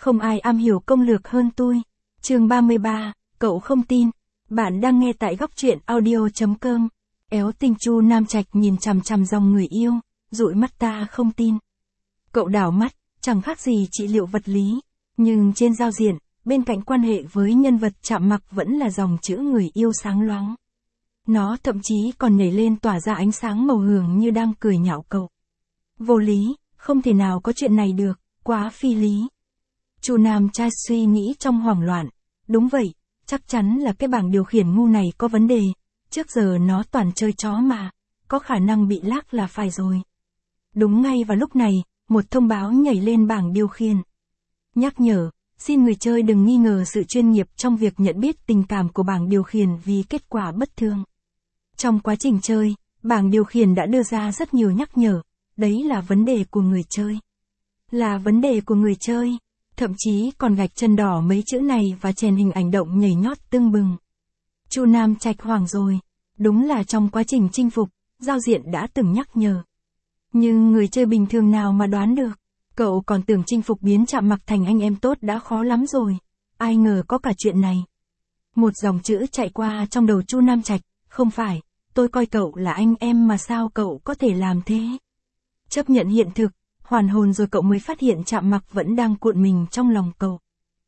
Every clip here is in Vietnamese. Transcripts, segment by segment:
không ai am hiểu công lược hơn tôi. Chương 33, cậu không tin. Bạn đang nghe tại góc truyện audio.com. Éo tinh Chu Nam Trạch nhìn chằm chằm dòng người yêu, dụi mắt ta không tin. Cậu đảo mắt, chẳng khác gì trị liệu vật lý. Nhưng trên giao diện, bên cạnh quan hệ với nhân vật chạm mặt vẫn là dòng chữ người yêu sáng loáng. Nó thậm chí còn nhảy lên tỏa ra ánh sáng màu hường như đang cười nhạo cậu. Vô lý, không thể nào có chuyện này được, quá phi lý. Chu Nam Trai suy nghĩ trong hoảng loạn. Đúng vậy, chắc chắn là cái bảng điều khiển ngu này có vấn đề. Trước giờ nó toàn chơi chó mà, có khả năng bị lác là phải rồi. Đúng ngay vào lúc này, một thông báo nhảy lên bảng điều khiển. Nhắc nhở, xin người chơi đừng nghi ngờ sự chuyên nghiệp trong việc nhận biết tình cảm của bảng điều khiển vì kết quả bất thường. Trong quá trình chơi, bảng điều khiển đã đưa ra rất nhiều nhắc nhở, đấy là vấn đề của người chơi. Là vấn đề của người chơi, thậm chí còn gạch chân đỏ mấy chữ này và chèn hình ảnh động nhảy nhót tưng bừng. Chu Nam Trạch hoảng rồi, đúng là trong quá trình chinh phục, giao diện đã từng nhắc nhở. Nhưng người chơi bình thường nào mà đoán được, cậu còn tưởng chinh phục biến chạm mặt thành anh em tốt đã khó lắm rồi, ai ngờ có cả chuyện này. Một dòng chữ chạy qua trong đầu Chu Nam Trạch, không phải, tôi coi cậu là anh em mà sao cậu có thể làm thế. Chấp nhận hiện thực, hoàn hồn rồi cậu mới phát hiện chạm mặt vẫn đang cuộn mình trong lòng cậu.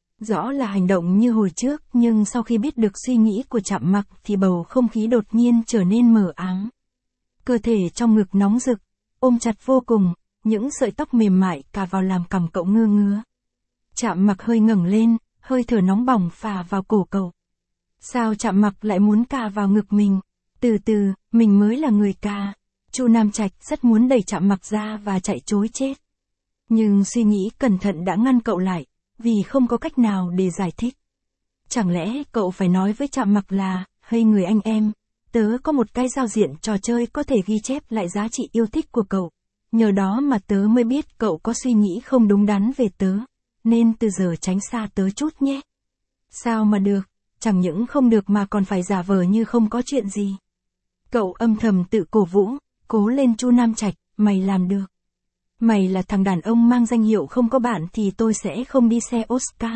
Rõ là hành động như hồi trước, nhưng sau khi biết được suy nghĩ của chạm mặt thì bầu không khí đột nhiên trở nên mờ ám. Cơ thể trong ngực nóng rực, ôm chặt vô cùng, những sợi tóc mềm mại cà vào làm cằm cậu ngơ ngứa. Chạm mặt hơi ngẩng lên, hơi thở nóng bỏng phả vào cổ cậu. Sao chạm mặt lại muốn cà vào ngực mình? Từ từ, mình mới là người cà. Chu Nam Trạch rất muốn đẩy chạm mặt ra và chạy trối chết. Nhưng suy nghĩ cẩn thận đã ngăn cậu lại, vì không có cách nào để giải thích. Chẳng lẽ cậu phải nói với chạm mặt là, hey người anh em, tớ có một cái giao diện trò chơi có thể ghi chép lại giá trị yêu thích của cậu. Nhờ đó mà tớ mới biết cậu có suy nghĩ không đúng đắn về tớ, nên từ giờ tránh xa tớ chút nhé. Sao mà được, chẳng những không được mà còn phải giả vờ như không có chuyện gì. Cậu âm thầm tự cổ vũ, cố lên Chu Nam Trạch, mày làm được. Mày là thằng đàn ông mang danh hiệu không có bạn thì tôi sẽ không đi xe Oscar.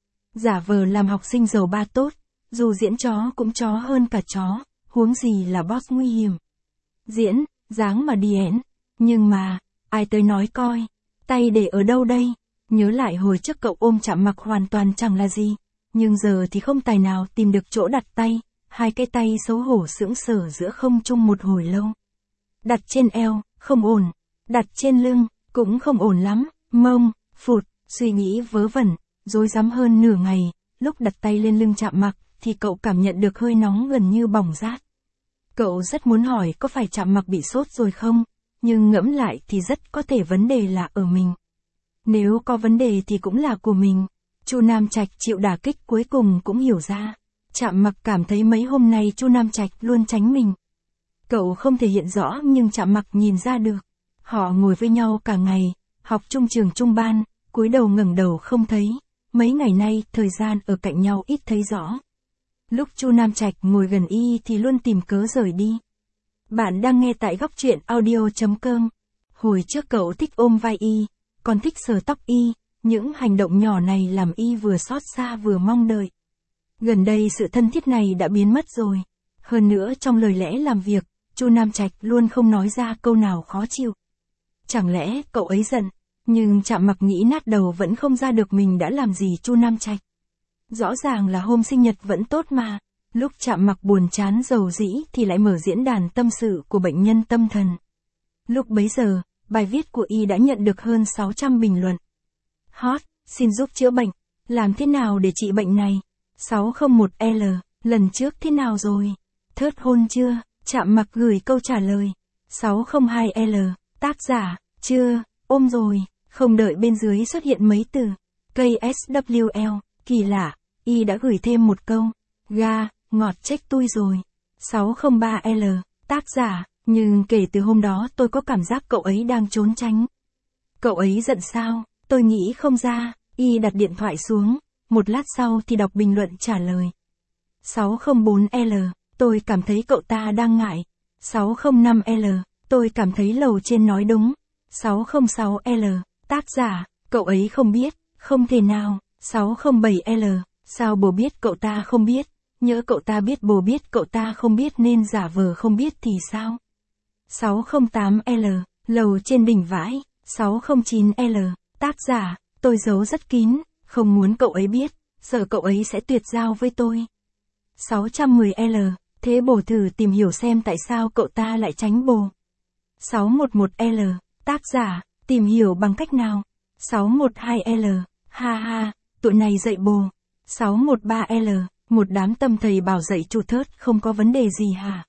Giả vờ làm học sinh giàu ba tốt, dù diễn chó cũng chó hơn cả chó, huống gì là boss nguy hiểm. Diễn, dáng mà đi ẻn. Nhưng mà, ai tới nói coi, tay để ở đâu đây? Nhớ lại hồi trước cậu ôm chạm mặt hoàn toàn chẳng là gì, nhưng giờ thì không tài nào tìm được chỗ đặt tay, hai cái tay xấu hổ sững sờ giữa không trung một hồi lâu. Đặt trên eo, không ổn, đặt trên lưng, cũng không ổn lắm, mông, phụt, suy nghĩ vớ vẩn, rối rắm hơn nửa ngày, lúc đặt tay lên lưng chạm mặt, thì cậu cảm nhận được hơi nóng gần như bỏng rát. Cậu rất muốn hỏi có phải chạm mặt bị sốt rồi không? Nhưng ngẫm lại thì rất có thể vấn đề là ở mình. Nếu có vấn đề thì cũng là của mình. Chu Nam Trạch chịu đả kích cuối cùng cũng hiểu ra. Chạm mặt cảm thấy mấy hôm nay Chu Nam Trạch luôn tránh mình. Cậu không thể hiện rõ nhưng chạm mặt nhìn ra được. Họ ngồi với nhau cả ngày, học chung trường chung ban, cúi đầu ngẩng đầu không thấy. Mấy ngày nay thời gian ở cạnh nhau ít thấy rõ. Lúc Chu Nam Trạch ngồi gần y thì luôn tìm cớ rời đi. Bạn đang nghe tại góc truyện audio.com. Hồi trước cậu thích ôm vai y, còn thích sờ tóc y, những hành động nhỏ này làm y vừa xót xa vừa mong đợi. Gần đây sự thân thiết này đã biến mất rồi. Hơn nữa trong lời lẽ làm việc, Chu Nam Trạch luôn không nói ra câu nào khó chịu. Chẳng lẽ cậu ấy giận, nhưng chạm mặt nghĩ nát đầu vẫn không ra được mình đã làm gì Chu Nam Trạch. Rõ ràng là hôm sinh nhật vẫn tốt mà. Lúc chạm mặt buồn chán rầu rĩ thì lại mở diễn đàn tâm sự của bệnh nhân tâm thần. Lúc bấy giờ, bài viết của y đã nhận được hơn 600 bình luận. Hot, xin giúp chữa bệnh. Làm thế nào để trị bệnh này? 601L, lần trước thế nào rồi? Thớt hôn chưa? Chạm mặt gửi câu trả lời. 602L, tác giả, chưa, ôm rồi. Không đợi bên dưới xuất hiện mấy từ. KSWL, kỳ lạ, y đã gửi thêm một câu. Ga, ngọt chết tôi rồi. 603L, tác giả, nhưng kể từ hôm đó tôi có cảm giác cậu ấy đang trốn tránh. Cậu ấy giận sao, tôi nghĩ không ra, y đặt điện thoại xuống, một lát sau thì đọc bình luận trả lời. 604L, tôi cảm thấy cậu ta đang ngại. 605L, tôi cảm thấy lầu trên nói đúng. 606L, tác giả, cậu ấy không biết, Không thể nào, 607L, sao bồ biết cậu ta không biết, nhỡ cậu ta biết bồ biết cậu ta không biết nên giả vờ không biết thì sao? 608L, lầu trên đỉnh vãi, 609L, tác giả, tôi giấu rất kín, không muốn cậu ấy biết, sợ cậu ấy sẽ tuyệt giao với tôi. 610L, thế bồ thử tìm hiểu xem tại sao cậu ta lại tránh bồ. 611L, tác giả, tìm hiểu bằng cách nào? 612L, ha ha, tụi này dạy bồ. 613L, một đám tâm thầy bảo dạy chu thớt không có vấn đề gì hả?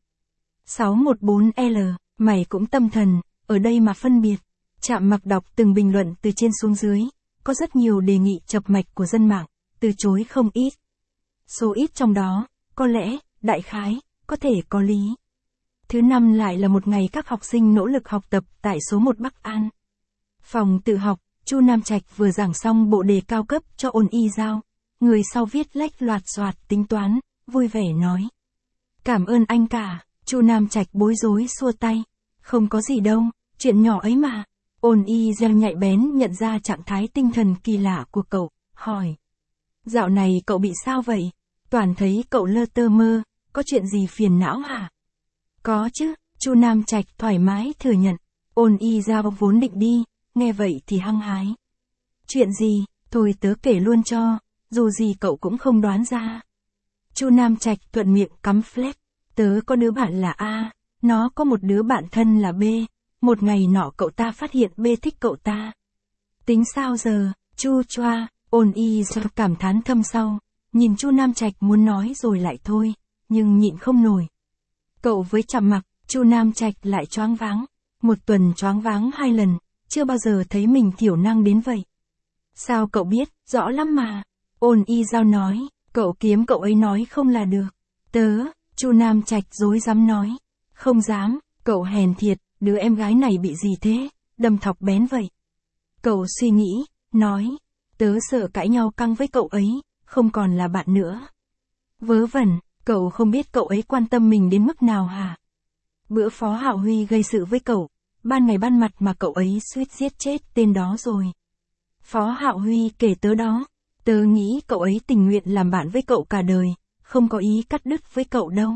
614L, mày cũng tâm thần, ở đây mà phân biệt. Trạm Mặc đọc từng bình luận từ trên xuống dưới, có rất nhiều đề nghị chập mạch của dân mạng, từ chối không ít. Số ít trong đó, có lẽ, đại khái, có thể có lý. Thứ năm lại là một ngày các học sinh nỗ lực học tập tại số 1 Bắc An. Phòng tự học, Chu Nam Trạch vừa giảng xong bộ đề cao cấp cho ôn y giao. Người sau viết lách loạt xoạt tính toán, vui vẻ nói. Cảm ơn anh cả, Chu Nam Trạch bối rối xua tay. Không có gì đâu, chuyện nhỏ ấy mà. Ôn y giao nhạy bén nhận ra trạng thái tinh thần kỳ lạ của cậu, hỏi. Dạo này cậu bị sao vậy? Toàn thấy cậu lơ tơ mơ, có chuyện gì phiền não hả? Có chứ, Chu Nam Trạch thoải mái thừa nhận. Ôn y giao vốn định đi, nghe vậy thì hăng hái. Chuyện gì, thôi tớ kể luôn cho, dù gì cậu cũng không đoán ra. Chu Nam Trạch thuận miệng cắm flex. Tớ có đứa bạn là A, nó có một đứa bạn thân là B. Một ngày nọ cậu ta phát hiện B thích cậu ta. Tính sao giờ, Chu choa, ôn y giao cảm thán thâm sâu. Nhìn Chu Nam Trạch muốn nói rồi lại thôi, nhưng nhịn không nổi. Cậu với Trạm Mặc, Chu Nam Trạch lại choáng váng. Một tuần choáng váng 2 lần, chưa bao giờ thấy mình thiểu năng đến vậy. Sao cậu biết, rõ lắm mà. Ôn y giao nói, cậu kiếm cậu ấy nói không là được. Tớ, Chu Nam Trạch dối dám nói. Không dám, cậu hèn thiệt, đứa em gái này bị gì thế, đâm thọc bén vậy. Cậu suy nghĩ, nói, tớ sợ cãi nhau căng với cậu ấy, không còn là bạn nữa. Vớ vẩn, cậu không biết cậu ấy quan tâm mình đến mức nào hả? Bữa Phó Hạo Huy gây sự với cậu, ban ngày ban mặt mà cậu ấy suýt giết chết tên đó rồi. Phó Hạo Huy kể tớ đó, tớ nghĩ cậu ấy tình nguyện làm bạn với cậu cả đời, không có ý cắt đứt với cậu đâu.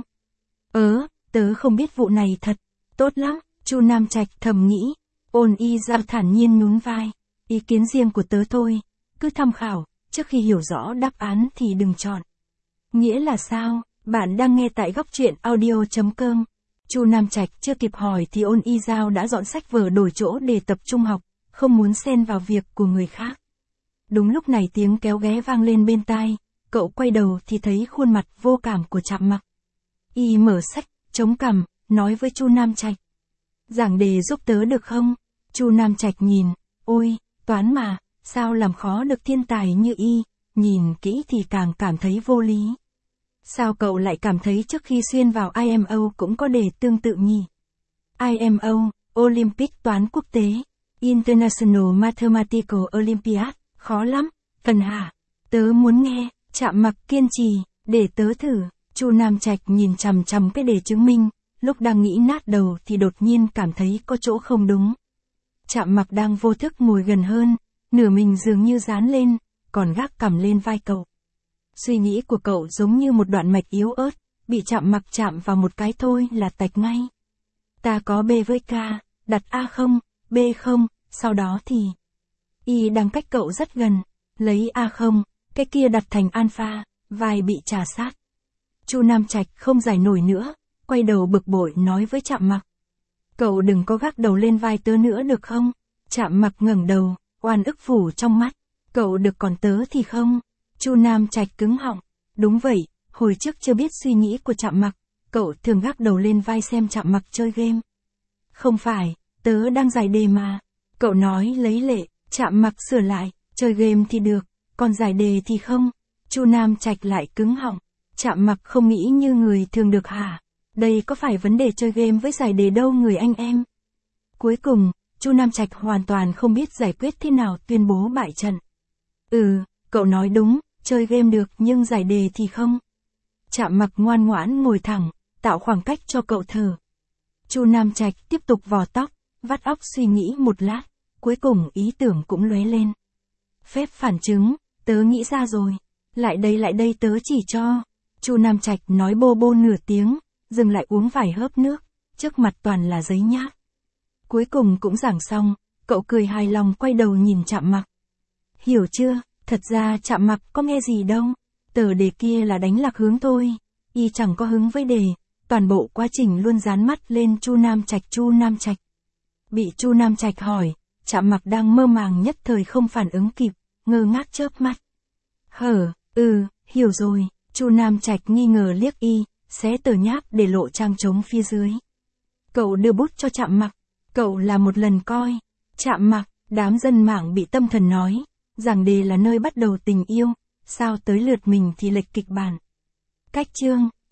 Tớ không biết vụ này thật, tốt lắm, Chu Nam Trạch thầm nghĩ. Ôn y giao thản nhiên nhún vai, ý kiến riêng của tớ thôi, cứ tham khảo, trước khi hiểu rõ đáp án thì đừng chọn. Nghĩa là sao? Bạn đang nghe tại góc truyện audio.com. Chu Nam Trạch chưa kịp hỏi thì ôn y giao đã dọn sách vở đổi chỗ để tập trung học, không muốn xen vào việc của người khác. Đúng lúc này tiếng kéo ghé vang lên bên tai, cậu quay đầu thì thấy khuôn mặt vô cảm của Trạm Mặc. Y mở sách, chống cằm, nói với Chu Nam Trạch. Giảng đề giúp tớ được không? Chu Nam Trạch nhìn, ôi, toán mà, sao làm khó được thiên tài như Y, nhìn kỹ thì càng cảm thấy vô lý. Sao cậu lại cảm thấy trước khi xuyên vào IMO cũng có đề tương tự nhỉ? IMO, Olympic Toán Quốc tế, International Mathematical Olympiad, khó lắm, phần hả? Tớ muốn nghe, Trạm Mặc kiên trì, để tớ thử. Chu Nam Trạch nhìn chằm chằm cái đề chứng minh, lúc đang nghĩ nát đầu thì đột nhiên cảm thấy có chỗ không đúng. Trạm Mặc đang vô thức ngồi gần hơn, nửa mình dường như dán lên, còn gác cằm lên vai cậu. Suy nghĩ của cậu giống như một đoạn mạch yếu ớt, bị Trạm Mặc chạm vào một cái thôi là tạch ngay. Ta có B với K, đặt A không, B không, sau đó thì Y đang cách cậu rất gần, lấy A không, cái kia đặt thành alpha, vai bị trà sát. Chu Nam Trạch không giải nổi nữa, quay đầu bực bội nói với Trạm Mặc. Cậu đừng có gác đầu lên vai tớ nữa được không? Trạm Mặc ngẩng đầu, oan ức phủ trong mắt. Cậu được còn tớ thì không? Chu Nam Trạch cứng họng. Đúng vậy, hồi trước chưa biết suy nghĩ của Trạm Mặc, cậu thường gác đầu lên vai xem Trạm Mặc chơi game. Không phải, tớ đang giải đề mà. Cậu nói lấy lệ, Trạm Mặc sửa lại, chơi game thì được, còn giải đề thì không. Chu Nam Trạch lại cứng họng. Trạm Mặc không nghĩ như người thường được hả? Đây có phải vấn đề chơi game với giải đề đâu người anh em. Cuối cùng, Chu Nam Trạch hoàn toàn không biết giải quyết thế nào tuyên bố bại trận. Cậu nói đúng, chơi game được nhưng giải đề thì không. Trạm Mặc ngoan ngoãn ngồi thẳng, tạo khoảng cách cho cậu thở. Chu Nam Trạch tiếp tục vò tóc, vắt óc suy nghĩ một lát, cuối cùng ý tưởng cũng lóe lên. Phép phản chứng, tớ nghĩ ra rồi. Lại đây tớ chỉ cho. Chu Nam Trạch nói bô bô nửa tiếng, dừng lại uống vài hớp nước, trước mặt toàn là giấy nháp. Cuối cùng cũng giảng xong, cậu cười hài lòng quay đầu nhìn Trạm Mặc. Hiểu chưa, thật ra Trạm Mặc có nghe gì đâu, tờ đề kia là đánh lạc hướng thôi, y chẳng có hứng với đề, toàn bộ quá trình luôn dán mắt lên Chu Nam Trạch. Bị Chu Nam Trạch hỏi, Trạm Mặc đang mơ màng nhất thời không phản ứng kịp, ngơ ngác chớp mắt. Hiểu rồi, Chu Nam Trạch nghi ngờ liếc y, xé tờ nháp để lộ trang trống phía dưới. Cậu đưa bút cho Trạm Mặc, cậu là một lần coi. Trạm Mặc, đám dân mạng bị tâm thần nói, giảng đề là nơi bắt đầu tình yêu, sao tới lượt mình thì lệch kịch bản. Cách chương